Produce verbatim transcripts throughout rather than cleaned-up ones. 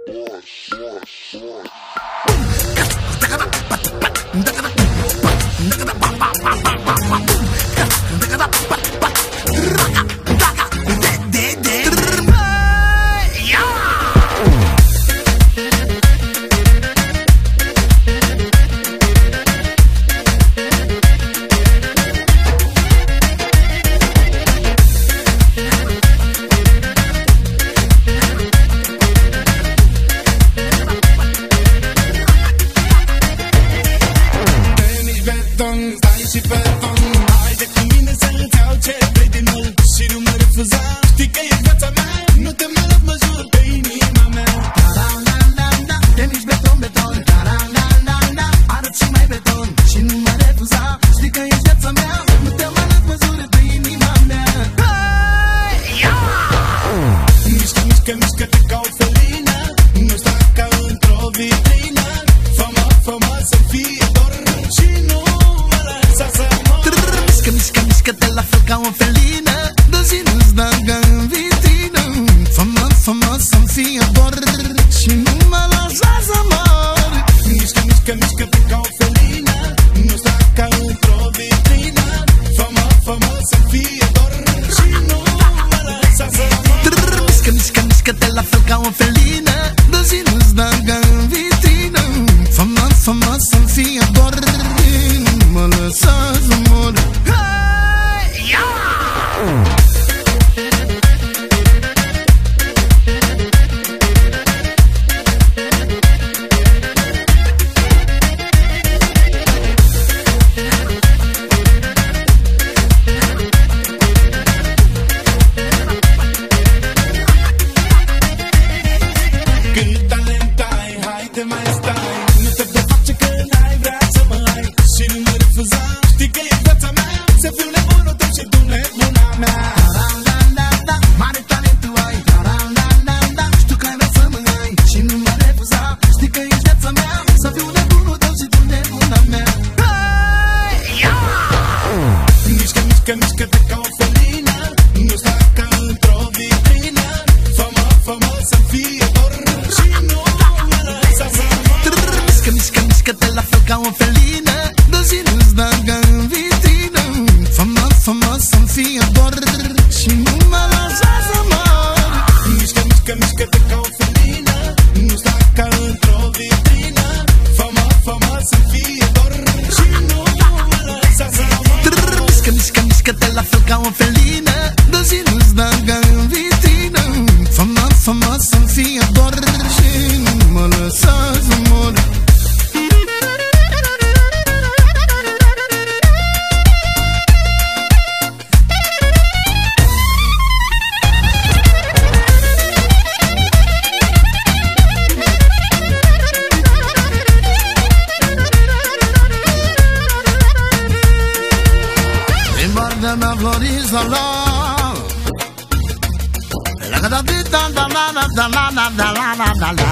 Stai și pe ton, haide cu mine să-ți iau ce vrei din mult și nu mă refuza. Știi că e viața mea, nu te mă lăp, mă jur pe inima mea. Da-da-da-da-da, tenis beton, beton. Da-da-da-da-da, arăt și mai beton și nu mă refuza. Știi că e viața mea, nu te mă lăp, mă jur pe inima mea. Mișcă, mișcă, mișcă-te ca o felină, nu sta ca într-o vitrină. Fă-mă, fă-mă să fie dor și nu mișcă, mișcă-te la fel ca o felină, dă zi nu-ți dă în vitrină. Fă-mă, fă-mă să-mi fie dor și nu mă lăsa să mor. Mișcă, mișcă, mișcă-te ca o felină, nu sta ca într-o vitrină. Fă-mă, fă-mă să-mi fie dor și nu mă lăsa să mor. Mișcă, mișcă, mișcă-te la fel ca o felină, dă zi nu-ți dă în vitrină. Fă-mă, fă-mă să-mi fie dor și nu mă lăsa să mor. Cât talent ai, haide mai stai, nu te preface că n-ai vrea să mă ai și nu mă refuza. Știi că e viața mea, să fiu nebunul tău și tu nebuna mea. Da-da-da-da, mare talent tu ai. Da-da-da-da, știu că ai vrea să mă ai și nu mă refuza. Știi că e viața mea, să fiu nebunul tău și tu nebuna mea. Mișcă, mișcă, mișcă-te ca o felină, nu sta ca într-o vitrină. Fă-mă, fă-mă să fie dor și nu mă lăsa să mor. Mișcă, mișcă, mișcă-te la fel ca o felină, dă zi nu-ți dă în vitrină. Fă-mă, fă-mă să-mi fie dor și nu mă lăsa să mor. Mișcă, mișcă, mișcă-te ca o felină, nu sta ca într-o vitrină. Fă-mă, fă-mă să-mi fie dor și nu mă lăsa să mor. Mișcă, mișcă, mișcă-te la fel ca o felină, dă zi nu-ți dă în vitrină. Fă-mă, fă-mă să-mi fie dor și nu mă lăsa să mor. De mea floriza la la da da da la da la la da la la da la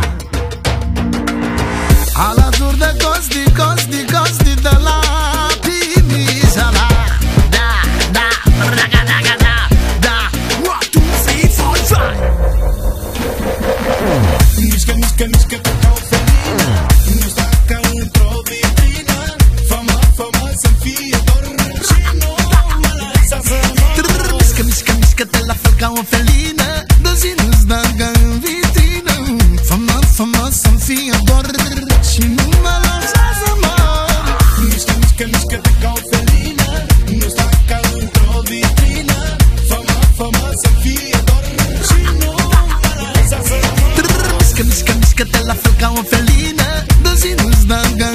alături de Costi, Costi, Costi de la Timișoara. Da, da, raga, raga, da, da. One, two, three, four, five. Mișcă, mișcă, mișcă-te ca o felină, nu sta ca într-o vitrină. Fă-mă, fă-mă să-mi fie dor și nu mă lăsa să mor. Mișcă, mișcă, mișcă-te la fel ca o felină, dă zi nu-ți dă în vitrină. Fă-mă, fă-mă să-mi fie dor și nu mă lăsa să mor. Mișcă, mișcă, mișcă-te ca o felină, nu sta ca într-o vitrină. Fă-mă, fă-mă să-mi fie dor și nu mă lăsa să mor. Mișcă, mișcă, mișcă-te la fel ca o felină, dă zi nu-ți dă